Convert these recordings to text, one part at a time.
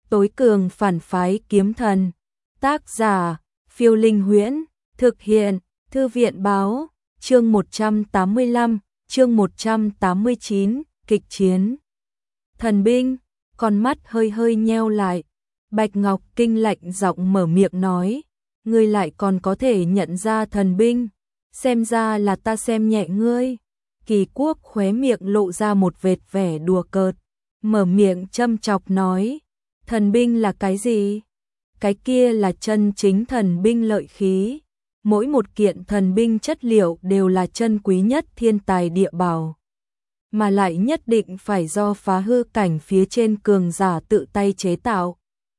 tối cường phản phái kiếm thần. Tác giả, Phiêu Linh Huyễn, thực hiện, Thư viện Báo, chương 185, chương 189, kịch chiến. Thần binh, con mắt hơi hơi nheo lại. Bạch Ngọc Kinh lạnh giọng mở miệng nói, ngươi lại còn có thể nhận ra thần binh, xem ra là ta xem nhẹ ngươi. Kỳ Quốc khóe miệng lộ ra một vệt vẻ đùa cợt, mở miệng châm chọc nói, thần binh là cái gì? Cái kia là chân chính thần binh lợi khí, mỗi một kiện thần binh chất liệu đều là chân quý nhất thiên tài địa bảo, mà lại nhất định phải do phá hư cảnh phía trên cường giả tự tay chế tạo.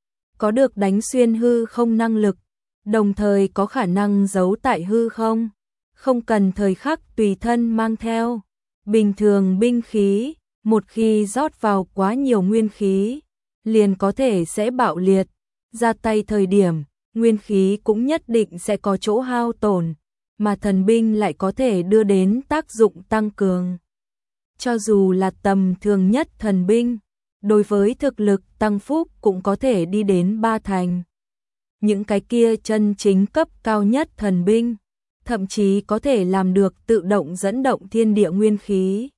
Có được đánh xuyên hư không năng lực, đồng thời có khả năng giấu tại hư không, không cần thời khắc tùy thân mang theo. Bình thường binh khí, một khi rót vào quá nhiều nguyên khí, liền có thể sẽ bạo liệt, ra tay thời điểm, nguyên khí cũng nhất định sẽ có chỗ hao tổn, mà thần binh lại có thể đưa đến tác dụng tăng cường. Cho dù là tầm thường nhất thần binh, đối với thực lực tăng phúc cũng có thể đi đến 3 thành. Những cái kia chân chính cấp cao nhất thần binh, thậm chí có thể làm được tự động dẫn động thiên địa nguyên khí,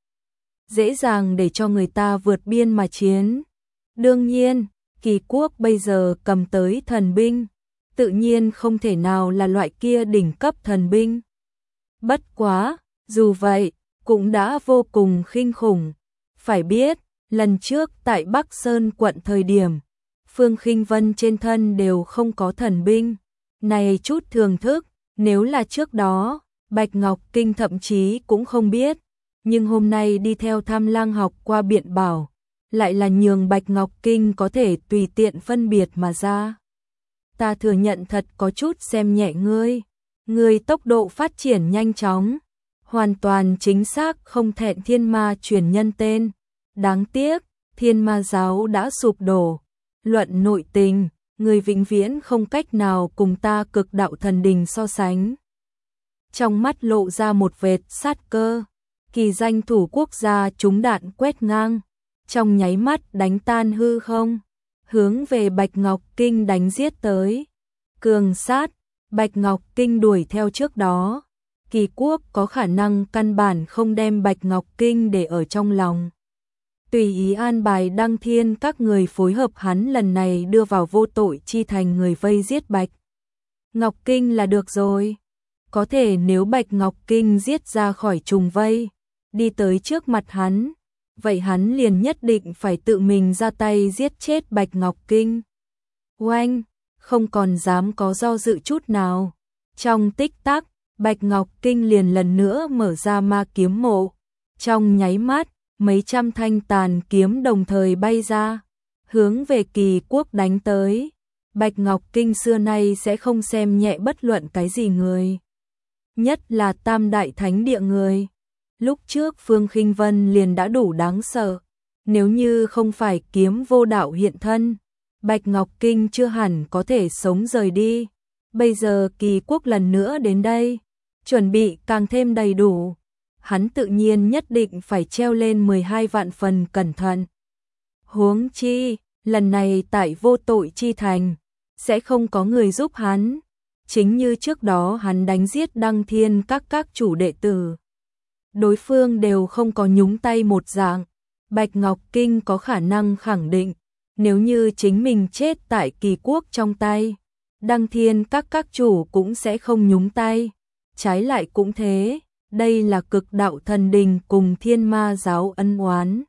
dễ dàng để cho người ta vượt biên mà chiến. Đương nhiên, Kỳ Quốc bây giờ cầm tới thần binh, tự nhiên không thể nào là loại kia đỉnh cấp thần binh. Bất quá, dù vậy, cũng đã vô cùng kinh khủng. Phải biết, lần trước tại Bắc Sơn quận thời điểm, Phương Khinh Vân trên thân đều không có thần binh. Này chút thưởng thức, nếu là trước đó, Bạch Ngọc Kinh thậm chí cũng không biết. Nhưng hôm nay đi theo Tham Lang học qua biện bảo, lại là nhường Bạch Ngọc Kinh có thể tùy tiện phân biệt mà ra. Ta thừa nhận thật có chút xem nhẹ ngươi. Ngươi tốc độ phát triển nhanh chóng, hoàn toàn chính xác không thẹn thiên ma truyền nhân tên. Đáng tiếc, thiên ma giáo đã sụp đổ. Luận nội tình, người vĩnh viễn không cách nào cùng ta cực đạo thần đình so sánh. Trong mắt lộ ra một vệt sát cơ, kỳ danh thủ quốc gia trúng đạn quét ngang, trong nháy mắt đánh tan hư không, hướng về Bạch Ngọc Kinh đánh giết tới. Cường sát, Bạch Ngọc Kinh đuổi theo trước đó, Kỳ Quốc có khả năng căn bản không đem Bạch Ngọc Kinh để ở trong lòng. Tùy ý an bài Đăng Thiên các người phối hợp hắn lần này đưa vào vô tội chi thành người vây giết Bạch Ngọc Kinh là được rồi. Có thể nếu Bạch Ngọc Kinh giết ra khỏi trùng vây, đi tới trước mặt hắn, vậy hắn liền nhất định phải tự mình ra tay giết chết Bạch Ngọc Kinh. Oanh, không còn dám có do dự chút nào. Trong tích tắc, Bạch Ngọc Kinh liền lần nữa mở ra ma kiếm mộ. Trong nháy mắt, mấy trăm thanh tàn kiếm đồng thời bay ra, hướng về Kỳ Quốc đánh tới. Bạch Ngọc Kinh xưa nay sẽ không xem nhẹ bất luận cái gì người, nhất là Tam Đại Thánh Địa người. Lúc trước Phương Khinh Vân liền đã đủ đáng sợ, nếu như không phải kiếm vô đạo hiện thân, Bạch Ngọc Kinh chưa hẳn có thể sống rời đi. Bây giờ Kỳ Quốc lần nữa đến đây, chuẩn bị càng thêm đầy đủ, hắn tự nhiên nhất định phải treo lên 12 vạn phần cẩn thận. Huống chi, lần này tại vô tội chi thành, sẽ không có người giúp hắn, chính như trước đó hắn đánh giết Đăng Thiên các chủ đệ tử. Đối phương đều không có nhúng tay một dạng, Bạch Ngọc Kinh có khả năng khẳng định, nếu như chính mình chết tại Kỳ Quốc trong tay, Đăng Thiên các chủ cũng sẽ không nhúng tay. Trái lại cũng thế, đây là cực đạo thần đình cùng thiên ma giáo ân oán.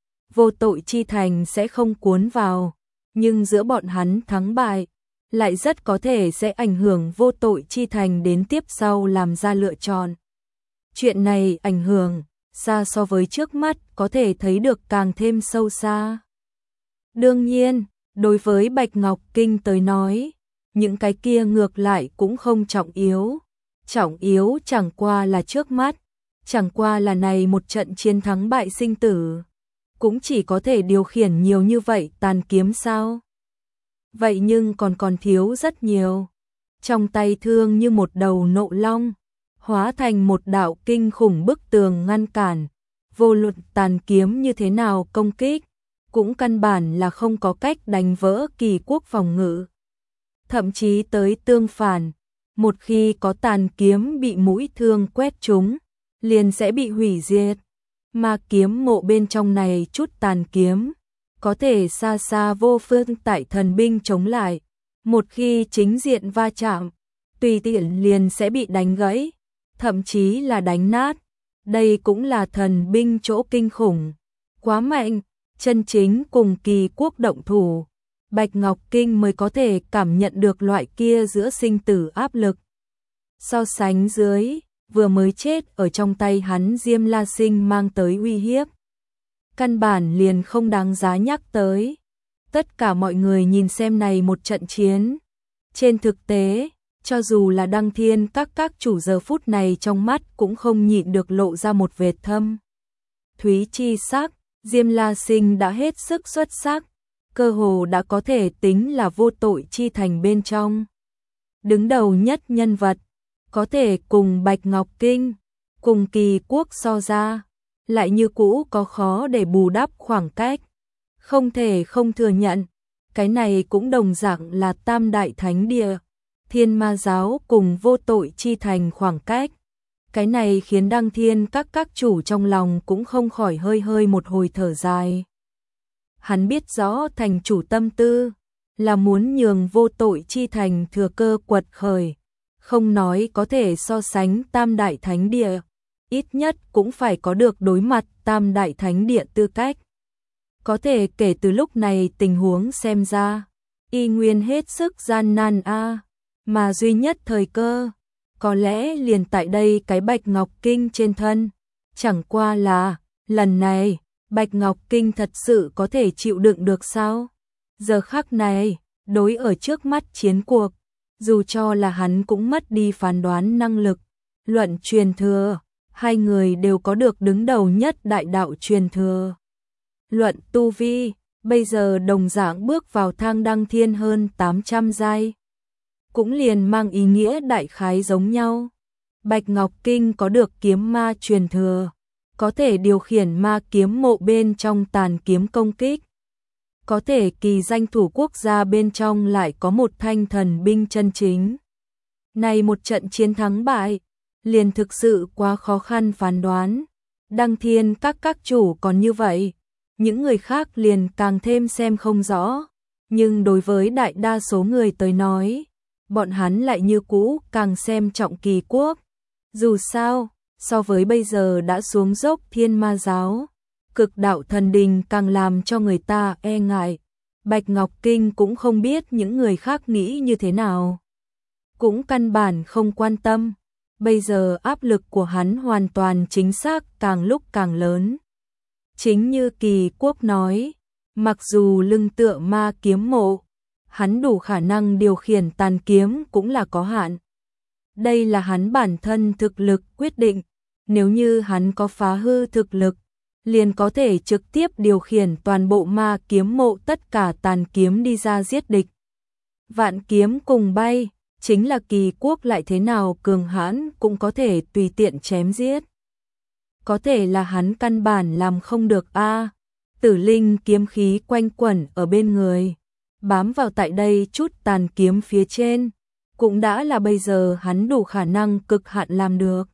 Vô tội chi thành sẽ không cuốn vào, nhưng giữa bọn hắn thắng bại, lại rất có thể sẽ ảnh hưởng vô tội chi thành đến tiếp sau làm ra lựa chọn. Chuyện này ảnh hưởng, xa so với trước mắt có thể thấy được càng thêm sâu xa. Đương nhiên, đối với Bạch Ngọc Kinh tới nói, những cái kia ngược lại cũng không trọng yếu. Trọng yếu chẳng qua là trước mắt, chẳng qua là này một trận chiến thắng bại sinh tử. Cũng chỉ có thể điều khiển nhiều như vậy tàn kiếm sao? Vậy nhưng còn thiếu rất nhiều. Trong tay thương như một đầu nộ long, hóa thành một đạo kinh khủng bức tường ngăn cản. Vô luận tàn kiếm như thế nào công kích, cũng căn bản là không có cách đánh vỡ Kỳ Quốc phòng ngự. Thậm chí tới tương phản, một khi có tàn kiếm bị mũi thương quét trúng, liền sẽ bị hủy diệt. Mà kiếm mộ bên trong này chút tàn kiếm, có thể xa xa vô phương tại thần binh chống lại. Một khi chính diện va chạm, tùy tiện liền sẽ bị đánh gãy, thậm chí là đánh nát. Đây cũng là thần binh chỗ kinh khủng. Quá mạnh, chân chính cùng Kỳ Quốc động thủ, Bạch Ngọc Kinh mới có thể cảm nhận được loại kia giữa sinh tử áp lực. So sánh dưới, vừa mới chết ở trong tay hắn Diêm La Sinh mang tới uy hiếp, căn bản liền không đáng giá nhắc tới. Tất cả mọi người nhìn xem này một trận chiến. Trên thực tế, cho dù là Đăng Thiên các chủ giờ phút này trong mắt cũng không nhịn được lộ ra một vệt thâm thúy chi sắc. Diêm La Sinh đã hết sức xuất sắc, cơ hồ đã có thể tính là vô tội chi thành bên trong đứng đầu nhất nhân vật, có thể cùng Bạch Ngọc Kinh, cùng Kỳ Quốc so ra, lại như cũ có khó để bù đắp khoảng cách. Không thể không thừa nhận, cái này cũng đồng dạng là Tam Đại Thánh Địa, Thiên Ma Giáo cùng vô tội chi thành khoảng cách. Cái này khiến Đăng Thiên các chủ trong lòng cũng không khỏi hơi một hồi thở dài. Hắn biết rõ thành chủ tâm tư, là muốn nhường vô tội chi thành thừa cơ quật khởi. Không nói có thể so sánh Tam Đại Thánh Địa, ít nhất cũng phải có được đối mặt Tam Đại Thánh Địa tư cách. Có thể kể từ lúc này tình huống xem ra, y nguyên hết sức gian nan mà duy nhất thời cơ, có lẽ liền tại đây cái Bạch Ngọc Kinh trên thân. Chẳng qua là, lần này, Bạch Ngọc Kinh thật sự có thể chịu đựng được sao? Giờ khắc này, đối ở trước mắt chiến cuộc, dù cho là hắn cũng mất đi phán đoán năng lực, luận truyền thừa, hai người đều có được đứng đầu nhất đại đạo truyền thừa. Luận tu vi, bây giờ đồng dạng bước vào thang đăng thiên hơn 800 giai. Cũng liền mang ý nghĩa đại khái giống nhau. Bạch Ngọc Kinh có được kiếm ma truyền thừa, có thể điều khiển ma kiếm mộ bên trong tàn kiếm công kích. Có thể kỳ danh thủ quốc gia bên trong lại có một thanh thần binh chân chính. Này một trận chiến thắng bại, liền thực sự quá khó khăn phán đoán. Đăng Thiên các chủ còn như vậy, những người khác liền càng thêm xem không rõ. Nhưng đối với đại đa số người tới nói, bọn hắn lại như cũ càng xem trọng Kỳ Quốc. Dù sao, so với bây giờ đã xuống dốc Thiên Ma Giáo, Cực Đạo Thần Đình càng làm cho người ta e ngại. Bạch Ngọc Kinh cũng không biết những người khác nghĩ như thế nào, cũng căn bản không quan tâm. Bây giờ áp lực của hắn hoàn toàn chính xác càng lúc càng lớn. Chính như Kỳ Quốc nói, mặc dù lưng tựa ma kiếm mộ, hắn đủ khả năng điều khiển tàn kiếm cũng là có hạn. Đây là hắn bản thân thực lực quyết định, nếu như hắn có phá hư thực lực, liền có thể trực tiếp điều khiển toàn bộ ma kiếm mộ tất cả tàn kiếm đi ra giết địch. Vạn kiếm cùng bay, chính là Kỳ Quốc lại thế nào cường hãn cũng có thể tùy tiện chém giết. Có thể là hắn căn bản làm không được Tử linh kiếm khí quanh quẩn ở bên người, bám vào tại đây chút tàn kiếm phía trên, cũng đã là bây giờ hắn đủ khả năng cực hạn làm được.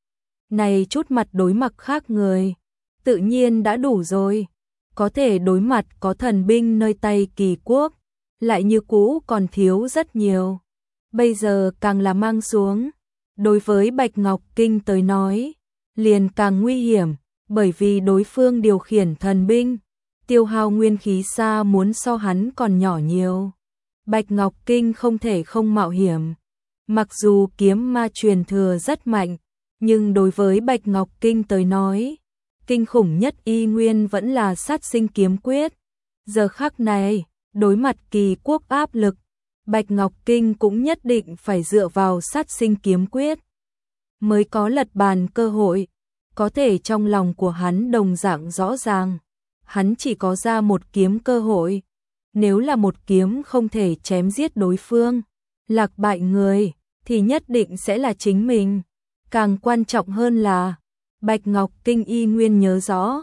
Này chút mặt đối mặt khác người, tự nhiên đã đủ rồi. Có thể đối mặt có thần binh nơi tay Kỳ Quốc, lại như cũ còn thiếu rất nhiều. Bây giờ càng là mang xuống, đối với Bạch Ngọc Kinh tới nói, liền càng nguy hiểm, bởi vì đối phương điều khiển thần binh, tiêu hao nguyên khí xa muốn so hắn còn nhỏ nhiều. Bạch Ngọc Kinh không thể không mạo hiểm. Mặc dù kiếm ma truyền thừa rất mạnh, nhưng đối với Bạch Ngọc Kinh tới nói, kinh khủng nhất y nguyên vẫn là sát sinh kiếm quyết. Giờ khắc này, đối mặt Kỳ Quốc áp lực, Bạch Ngọc Kinh cũng nhất định phải dựa vào sát sinh kiếm quyết mới có lật bàn cơ hội. Có thể trong lòng của hắn đồng dạng rõ ràng, hắn chỉ có ra một kiếm cơ hội. Nếu là một kiếm không thể chém giết đối phương, lạc bại người, thì nhất định sẽ là chính mình. Càng quan trọng hơn là, Bạch Ngọc Kinh y nguyên nhớ rõ,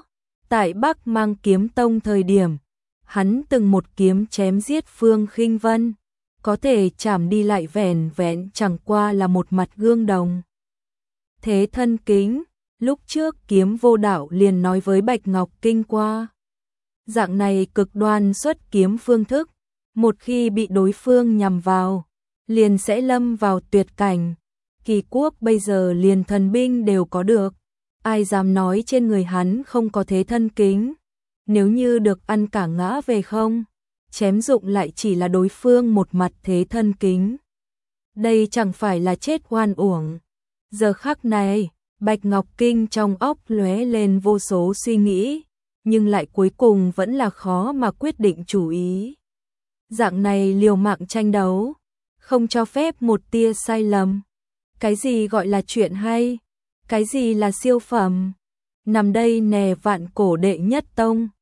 Tại Bắc Mang Kiếm Tông thời điểm, hắn từng một kiếm chém giết Phương Khinh Vân, có thể chảm đi lại vẻn vẹn chẳng qua là một mặt gương đồng. Thế thân kính, lúc trước Kiếm Vô Đạo liền nói với Bạch Ngọc Kinh qua. Dạng này cực đoan xuất kiếm phương thức, một khi bị đối phương nhằm vào, liền sẽ lâm vào tuyệt cảnh. Kỳ quốc bây giờ liền thần binh đều có được, ai dám nói trên người hắn không có thế thân kính, nếu như được ăn cả ngã về không, chém dụng lại chỉ là đối phương một mặt thế thân kính. Đây chẳng phải là chết oan uổng. Giờ khắc này, Bạch Ngọc Kinh trong óc lóe lên vô số suy nghĩ, nhưng lại cuối cùng vẫn là khó mà quyết định chủ ý. Dạng này liều mạng tranh đấu, không cho phép một tia sai lầm. Cái gì gọi là chuyện hay? Cái gì là siêu phẩm? Nằm đây nè vạn cổ đệ nhất tông.